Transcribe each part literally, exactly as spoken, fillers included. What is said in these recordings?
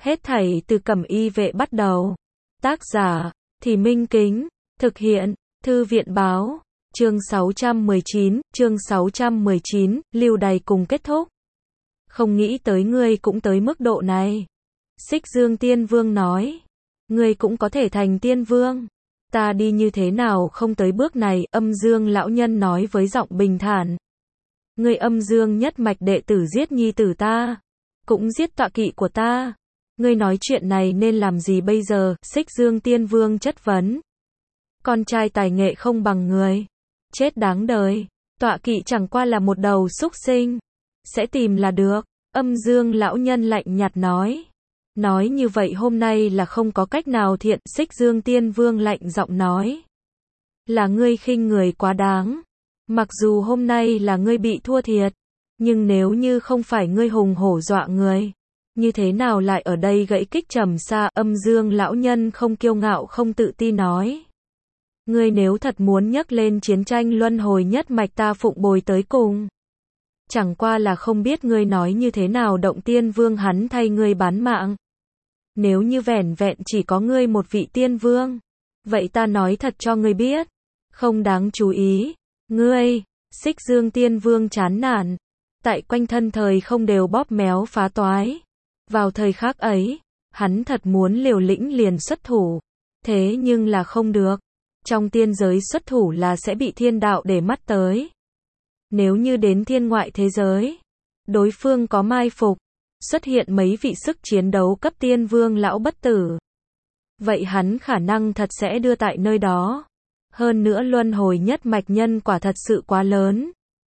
Hết thảy từ Cẩm Y Vệ bắt đầu. Tác giả, Thì Minh Kính. Thực hiện, Thư viện Báo. Chương sáu trăm mười chín, chương sáu trăm mười chín, lưu đày cùng kết thúc. Không nghĩ tới ngươi cũng tới mức độ này. Xích Dương Tiên Vương nói. Ngươi cũng có thể thành Tiên Vương. Ta đi như thế nào không tới bước này, Âm Dương lão nhân nói với giọng bình thản. Ngươi Âm Dương nhất mạch đệ tử giết nhi tử ta. Cũng giết tọa kỵ của ta. Ngươi nói chuyện này nên làm gì bây giờ? Xích Dương Tiên Vương chất vấn. Con trai tài nghệ không bằng người. Chết đáng đời. Tọa kỵ chẳng qua là một đầu súc sinh. Sẽ tìm là được. Âm Dương lão nhân lạnh nhạt nói. Nói như vậy hôm nay là không có cách nào thiện. Xích Dương Tiên Vương lạnh giọng nói. Là ngươi khinh người quá đáng. Mặc dù hôm nay là ngươi bị thua thiệt. Nhưng nếu như không phải ngươi hùng hổ dọa người. Như thế nào lại ở đây gãy kích trầm xa? Âm Dương lão nhân không kiêu ngạo không tự ti nói. Ngươi nếu thật muốn nhắc lên chiến tranh luân hồi nhất mạch ta phụng bồi tới cùng. Chẳng qua là không biết ngươi nói như thế nào Động Tiên Vương hắn thay ngươi bán mạng. Nếu như vẻn vẹn chỉ có ngươi một vị tiên vương. Vậy ta nói thật cho ngươi biết. Không đáng chú ý. Ngươi, Xích Dương Tiên Vương chán nản. Tại quanh thân thời không đều bóp méo phá toái. Vào thời khắc ấy, hắn thật muốn liều lĩnh liền xuất thủ. Thế nhưng là không được. Trong tiên giới xuất thủ là sẽ bị thiên đạo để mắt tới. Nếu như đến thiên ngoại thế giới, đối phương có mai phục, xuất hiện mấy vị sức chiến đấu cấp tiên vương lão bất tử. Vậy hắn khả năng thật sẽ đưa tại nơi đó. Hơn nữa luân hồi nhất mạch nhân quả thật sự quá lớn.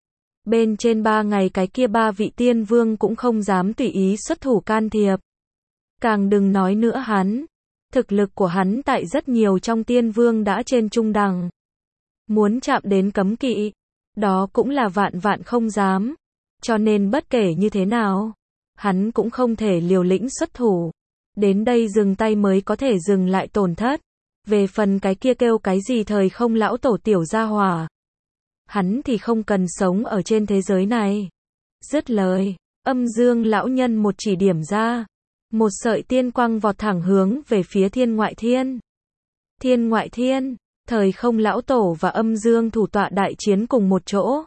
Bên trên ba ngày cái kia ba vị tiên vương cũng không dám tùy ý xuất thủ can thiệp. Càng đừng nói nữa hắn. Thực lực của hắn tại rất nhiều trong tiên vương đã trên trung đẳng. Muốn chạm đến cấm kỵ. Đó cũng là vạn vạn không dám. Cho nên bất kể như thế nào. Hắn cũng không thể liều lĩnh xuất thủ. Đến đây dừng tay mới có thể dừng lại tổn thất. Về phần cái kia kêu cái gì thời không lão tổ tiểu gia hỏa. Hắn thì không cần sống ở trên thế giới này. Dứt lời, Âm Dương lão nhân một chỉ điểm ra. Một sợi tiên quang vọt thẳng hướng về phía thiên ngoại thiên. Thiên ngoại thiên, thời không lão tổ và Âm Dương thủ tọa đại chiến cùng một chỗ.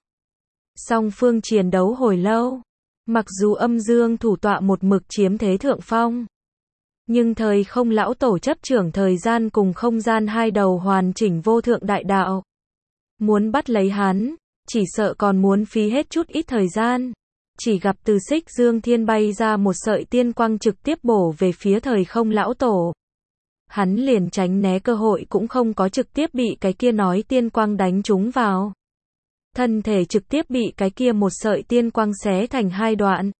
Song phương chiến đấu hồi lâu. Mặc dù Âm Dương thủ tọa một mực chiếm thế thượng phong. Nhưng thời không lão tổ chấp trưởng thời gian cùng không gian hai đầu hoàn chỉnh vô thượng đại đạo. Muốn bắt lấy hắn, chỉ sợ còn muốn phí hết chút ít thời gian. Chỉ gặp từ Xích Dương Thiên bay ra một sợi tiên quang trực tiếp bổ về phía thời không lão tổ. Hắn liền tránh né cơ hội cũng không có, trực tiếp bị cái kia nói tiên quang đánh trúng vào. Thân thể trực tiếp bị cái kia một sợi tiên quang xé thành hai đoạn.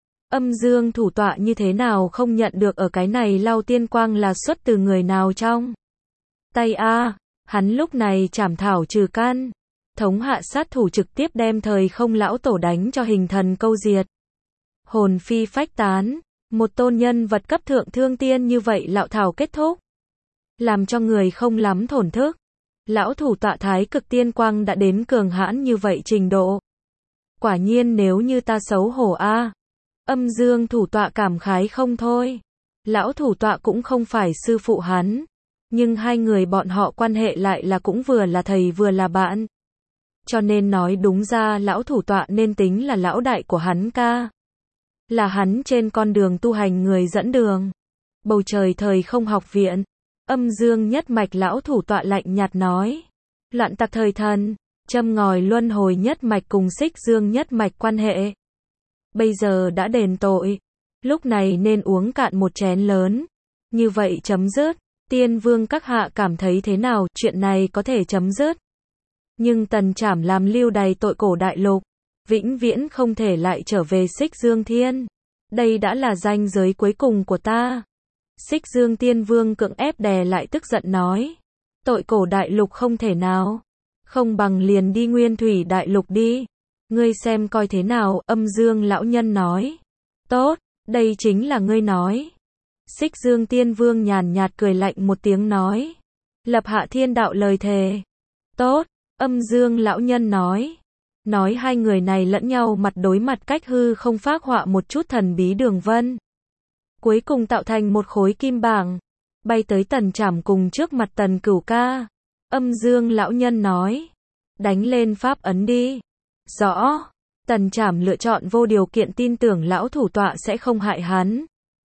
Âm Dương thủ tọa như thế nào không nhận được ở cái này lau tiên quang là xuất từ người nào trong tay a. Hắn lúc này chảm thảo trừ căn. Thống hạ sát thủ trực tiếp đem thời không lão tổ đánh cho hình thần câu diệt. Hồn phi phách tán. Một tôn nhân vật cấp thượng thương tiên như vậy lạo thảo kết thúc. Làm cho người không lắm thổn thức. Lão thủ tọa thái cực tiên quang đã đến cường hãn như vậy trình độ. Quả nhiên nếu như ta xấu hổ a. Âm Dương thủ tọa cảm khái không thôi. Lão thủ tọa cũng không phải sư phụ hắn. Nhưng hai người bọn họ quan hệ lại là cũng vừa là thầy vừa là bạn. Cho nên nói đúng ra lão thủ tọa nên tính là lão đại của hắn ca. Là hắn trên con đường tu hành người dẫn đường. Bầu trời thời không học viện. Âm Dương nhất mạch lão thủ tọa lạnh nhạt nói. Loạn tặc thời thần. Châm ngòi luân hồi nhất mạch cùng Xích Dương nhất mạch quan hệ. Bây giờ đã đền tội. Lúc này nên uống cạn một chén lớn. Như vậy chấm dứt. Tiên vương các hạ cảm thấy thế nào? Chuyện này có thể chấm dứt. Nhưng Tần Trảm làm lưu đày tội cổ đại lục. Vĩnh viễn không thể lại trở về Xích Dương Thiên. Đây đã là ranh giới cuối cùng của ta. Xích Dương Tiên Vương cưỡng ép đè lại tức giận nói. Tội cổ đại lục không thể nào. Không bằng liền đi Nguyên Thủy đại lục đi. Ngươi xem coi thế nào? Âm Dương lão nhân nói. Tốt, đây chính là ngươi nói. Xích Dương Tiên Vương nhàn nhạt cười lạnh một tiếng nói. Lập hạ thiên đạo lời thề. Tốt, Âm Dương lão nhân nói. Nói hai người này lẫn nhau mặt đối mặt cách hư không phác họa một chút thần bí đường vân. cuối cùng tạo thành một khối kim bảng, bay tới Tần Trảm cùng trước mặt Tần Cửu ca. Âm Dương lão nhân nói, đánh lên pháp ấn đi. Rõ. Tần Trảm lựa chọn vô điều kiện tin tưởng lão thủ tọa sẽ không hại hắn.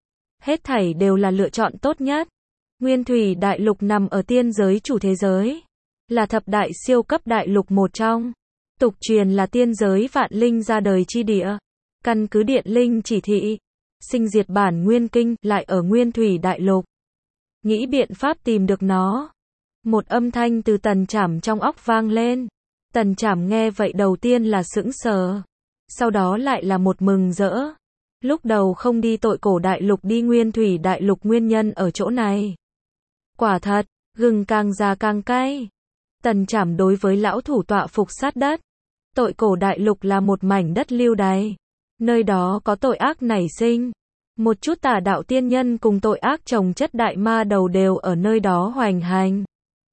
Hết thảy đều là lựa chọn tốt nhất. Nguyên Thủy Đại Lục nằm ở tiên giới chủ thế giới, là thập đại siêu cấp đại lục một trong. Tục truyền là tiên giới vạn linh ra đời chi địa. Căn cứ điện linh chỉ thị, sinh diệt bản nguyên kinh lại ở Nguyên Thủy Đại Lục. Nghĩ biện pháp tìm được nó. Một âm thanh từ Tần Trảm trong óc vang lên. Tần Trảm nghe vậy đầu tiên là sững sờ, sau đó lại là một mừng rỡ. Lúc đầu không đi Tội Cổ Đại Lục đi Nguyên Thủy Đại Lục nguyên nhân ở chỗ này. Quả thật, gừng càng già càng cay. Tần Trảm đối với lão thủ tọa phục sát đất. Tội Cổ Đại Lục là một mảnh đất lưu đày. Nơi đó có tội ác nảy sinh. Một chút tà đạo tiên nhân cùng tội ác chồng chất đại ma đầu đều ở nơi đó hoành hành.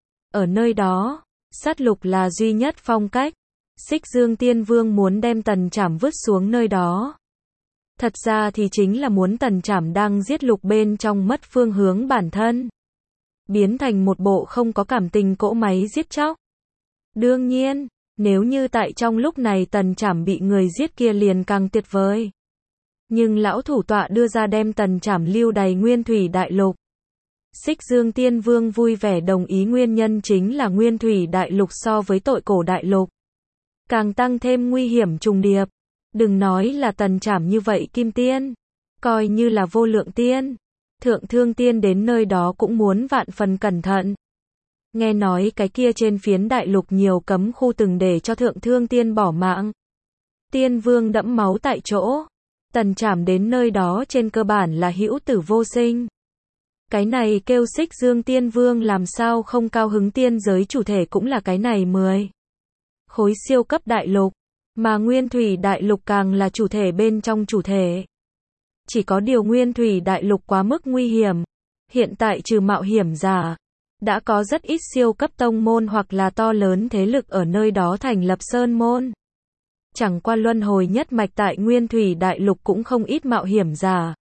Ở nơi đó, sát lục là duy nhất phong cách. Xích Dương Tiên Vương muốn đem Tần Trảm vứt xuống nơi đó. Thật ra thì chính là muốn Tần Trảm đang giết lục bên trong mất phương hướng bản thân. Biến thành một bộ không có cảm tình cỗ máy giết chóc. Đương nhiên, nếu như tại trong lúc này Tần Trảm bị người giết kia liền càng tuyệt vời. Nhưng lão thủ tọa đưa ra đem Tần Trảm lưu đày Nguyên Thủy Đại Lục. Xích Dương Tiên Vương vui vẻ đồng ý, nguyên nhân chính là Nguyên Thủy Đại Lục so với Tội Cổ Đại Lục càng tăng thêm nguy hiểm trùng điệp. Đừng nói là Tần Trảm như vậy kim tiên, coi như là vô lượng tiên, thượng thương tiên đến nơi đó cũng muốn vạn phần cẩn thận. Nghe nói cái kia trên phiến đại lục nhiều cấm khu từng để cho thượng thương tiên bỏ mạng. Tiên Vương đẫm máu tại chỗ. Tần Trảm đến nơi đó trên cơ bản là hữu tử vô sinh. Cái này kêu Xích Dương Tiên Vương làm sao không cao hứng, tiên giới chủ thể cũng là cái này mười khối siêu cấp đại lục, mà Nguyên Thủy Đại Lục càng là chủ thể bên trong chủ thể. Chỉ có điều Nguyên Thủy Đại Lục quá mức nguy hiểm. Hiện tại trừ mạo hiểm giả, đã có rất ít siêu cấp tông môn hoặc là to lớn thế lực ở nơi đó thành lập sơn môn. Chẳng qua luân hồi nhất mạch tại Nguyên Thủy Đại Lục cũng không ít mạo hiểm giả.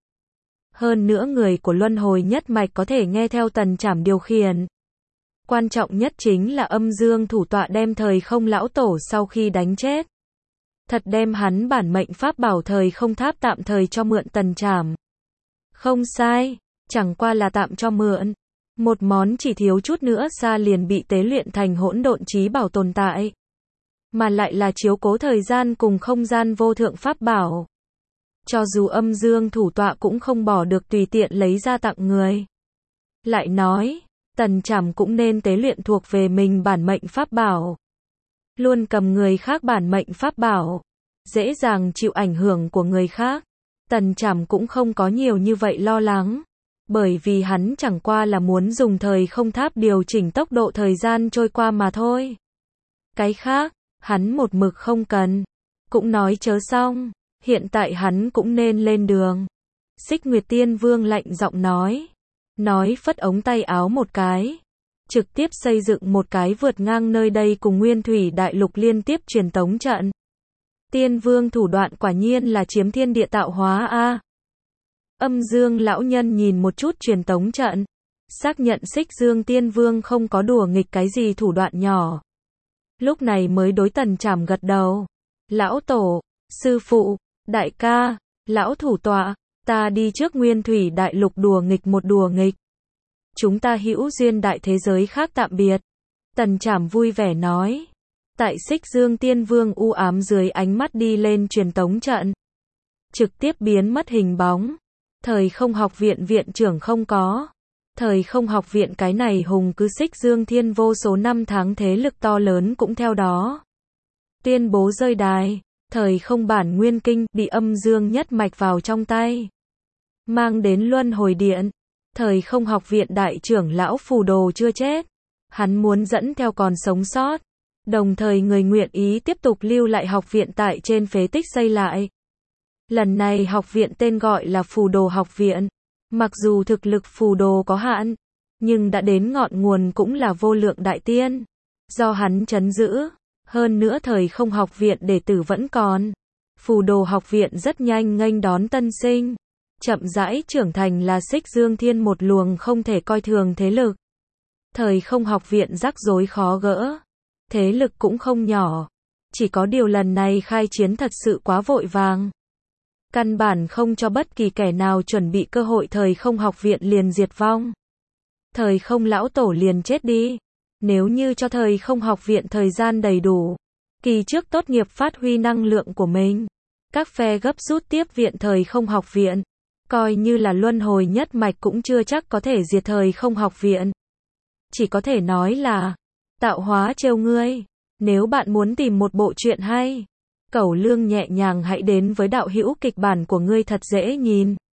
Hơn nữa người của luân hồi nhất mạch có thể nghe theo Tần Trảm điều khiển. Quan trọng nhất chính là Âm Dương thủ tọa đem thời không lão tổ sau khi đánh chết. Thật đem hắn bản mệnh pháp bảo thời không tháp tạm thời cho mượn Tần Trảm. Không sai, chẳng qua là tạm cho mượn. Một món chỉ thiếu chút nữa xa liền bị tế luyện thành hỗn độn chí bảo tồn tại. Mà lại là chiếu cố thời gian cùng không gian vô thượng pháp bảo. Cho dù Âm Dương thủ tọa cũng không bỏ được tùy tiện lấy ra tặng người. Lại nói, Tần Trảm cũng nên tế luyện thuộc về mình bản mệnh pháp bảo. Luôn cầm người khác bản mệnh pháp bảo, dễ dàng chịu ảnh hưởng của người khác. Tần Trảm cũng không có nhiều như vậy lo lắng. Bởi vì hắn chẳng qua là muốn dùng thời không tháp điều chỉnh tốc độ thời gian trôi qua mà thôi. Cái khác, hắn một mực không cần. Cũng nói chớ xong, hiện tại hắn cũng nên lên đường. Xích Nguyệt Tiên Vương lạnh giọng nói. Nói phất ống tay áo một cái. Trực tiếp xây dựng một cái vượt ngang nơi đây cùng Nguyên Thủy Đại Lục liên tiếp truyền tống trận. Tiên Vương thủ đoạn quả nhiên là chiếm thiên địa tạo hóa a. Âm Dương lão nhân nhìn một chút truyền tống trận, xác nhận Xích Dương Tiên Vương không có đùa nghịch cái gì thủ đoạn nhỏ. Lúc này mới đối Tần Trảm gật đầu. Lão tổ, sư phụ, đại ca, lão thủ tọa, ta đi trước Nguyên Thủy Đại Lục đùa nghịch một đùa nghịch. Chúng ta hữu duyên đại thế giới khác tạm biệt. Tần Trảm vui vẻ nói. Tại Xích Dương Tiên Vương u ám dưới ánh mắt đi lên truyền tống trận. Trực tiếp biến mất hình bóng. Thời không học viện viện trưởng không có. Thời không học viện cái này hùng cứ Xích Dương Thiên vô số năm tháng thế lực to lớn cũng theo đó. Tuyên bố rơi đài. Thời không bản nguyên kinh bị Âm Dương nhất mạch vào trong tay. Mang đến luân hồi điện. Thời không học viện đại trưởng lão Phù Đồ chưa chết. Hắn muốn dẫn theo còn sống sót. Đồng thời người nguyện ý tiếp tục lưu lại học viện tại trên phế tích xây lại. Lần này học viện tên gọi là Phù Đồ học viện. Mặc dù thực lực Phù Đồ có hạn, nhưng đã đến ngọn nguồn cũng là vô lượng đại tiên. Do hắn trấn giữ, hơn nữa thời không học viện đệ tử vẫn còn. Phù Đồ học viện rất nhanh nghênh đón tân sinh. chậm rãi trưởng thành là Xích Dương Thiên một luồng không thể coi thường thế lực. Thời không học viện rắc rối khó gỡ. Thế lực cũng không nhỏ. Chỉ có điều lần này khai chiến thật sự quá vội vàng. Căn bản không cho bất kỳ kẻ nào chuẩn bị cơ hội thời không học viện liền diệt vong. Thời không lão tổ liền chết đi. Nếu như cho thời không học viện thời gian đầy đủ, kỳ trước tốt nghiệp phát huy năng lượng của mình, các phe gấp rút tiếp viện thời không học viện, coi như là luân hồi nhất mạch cũng chưa chắc có thể diệt thời không học viện. Chỉ có thể nói là tạo hóa trêu ngươi. Nếu bạn muốn tìm một bộ truyện hay, Cẩu Lương nhẹ nhàng hãy đến với đạo hữu kịch bản của ngươi thật dễ nhìn.